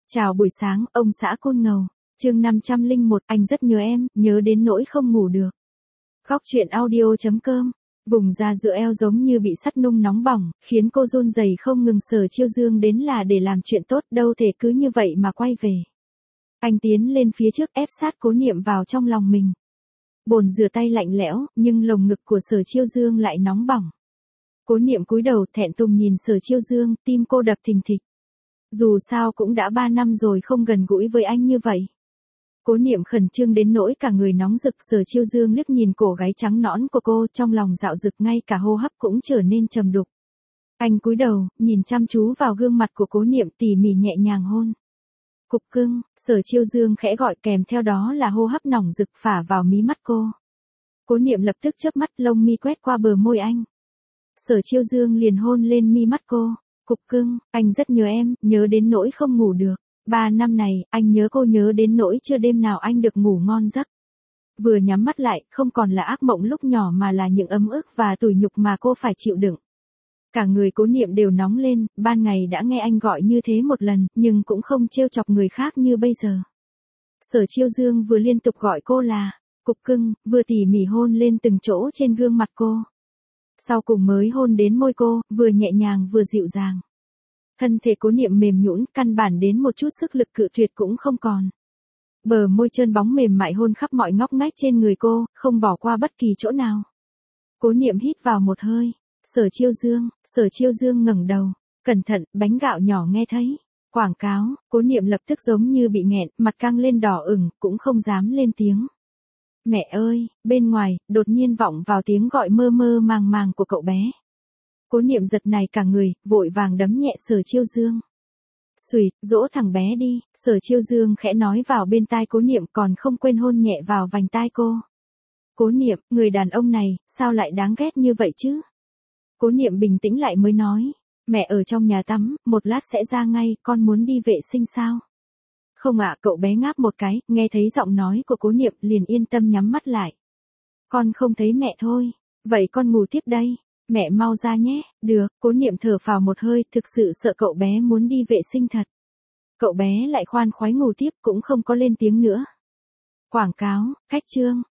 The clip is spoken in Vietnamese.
Chào buổi sáng, ông xã Côn Ngầu. Chương 501, anh rất nhớ em, nhớ đến nỗi không ngủ được. Góc truyện audio.com. Vùng da giữa eo giống như bị sắt nung nóng bỏng, khiến cô run rẩy không ngừng. Sở Chiêu Dương đến là để làm chuyện tốt, đâu thể cứ như vậy mà quay về. Anh tiến lên phía trước ép sát Cố Niệm vào trong lòng mình. Bồn rửa tay lạnh lẽo, nhưng lồng ngực của Sở Chiêu Dương lại nóng bỏng. Cố Niệm cúi đầu thẹn thùng nhìn Sở Chiêu Dương, tim cô đập thình thịch. Dù sao cũng đã 3 năm rồi không gần gũi với anh như vậy. Cố Niệm khẩn trương đến nỗi cả người nóng rực. Sở Chiêu Dương liếc nhìn cổ gáy trắng nõn của cô, trong lòng dạo dực, ngay cả hô hấp cũng trở nên trầm đục. Anh cúi đầu, nhìn chăm chú vào gương mặt của Cố Niệm, tỉ mỉ nhẹ nhàng hôn. Cục cưng, Sở Chiêu Dương khẽ gọi, kèm theo đó là hô hấp nóng rực phả vào mí mắt cô. Cố Niệm lập tức chớp mắt, lông mi quét qua bờ môi anh. Sở Chiêu Dương liền hôn lên mi mắt cô. Cục cưng, anh rất nhớ em, nhớ đến nỗi không ngủ được. 3 năm này, anh nhớ cô nhớ đến nỗi chưa đêm nào anh được ngủ ngon giấc. Vừa nhắm mắt lại, không còn là ác mộng lúc nhỏ mà là những ấm ức và tủi nhục mà cô phải chịu đựng. Cả người Cố Niệm đều nóng lên, ban ngày đã nghe anh gọi như thế một lần, nhưng cũng không trêu chọc người khác như bây giờ. Sở Chiêu Dương vừa liên tục gọi cô là cục cưng, vừa tỉ mỉ hôn lên từng chỗ trên gương mặt cô. Sau cùng mới hôn đến môi cô, vừa nhẹ nhàng vừa dịu dàng. Thân thể Cố Niệm mềm nhũn, căn bản đến một chút sức lực cự tuyệt cũng không còn. Bờ môi trơn bóng mềm mại hôn khắp mọi ngóc ngách trên người cô, không bỏ qua bất kỳ chỗ nào. Cố Niệm hít vào một hơi. Sở Chiêu Dương ngẩng đầu. Cẩn thận, bánh gạo nhỏ nghe thấy. Quảng cáo. Cố Niệm lập tức giống như bị nghẹn, mặt căng lên đỏ ửng, cũng không dám lên tiếng. Mẹ ơi, bên ngoài, đột nhiên vọng vào tiếng gọi mơ mơ màng màng của cậu bé. Cố Niệm giật nảy cả người, vội vàng đấm nhẹ Sở Chiêu Dương. Xùi, dỗ thằng bé đi, Sở Chiêu Dương khẽ nói vào bên tai Cố Niệm, còn không quên hôn nhẹ vào vành tai cô. Cố Niệm, người đàn ông này, sao lại đáng ghét như vậy chứ? Cố Niệm bình tĩnh lại mới nói, mẹ ở trong nhà tắm, một lát sẽ ra ngay, con muốn đi vệ sinh sao? Không ạ, cậu bé ngáp một cái, nghe thấy giọng nói của Cố Niệm liền yên tâm nhắm mắt lại. Con không thấy mẹ thôi, vậy con ngủ tiếp đây, mẹ mau ra nhé. Được, Cố Niệm thở phào một hơi, thực sự sợ cậu bé muốn đi vệ sinh thật. Cậu bé lại khoan khoái ngủ tiếp, cũng không có lên tiếng nữa. Quảng cáo, khách chương.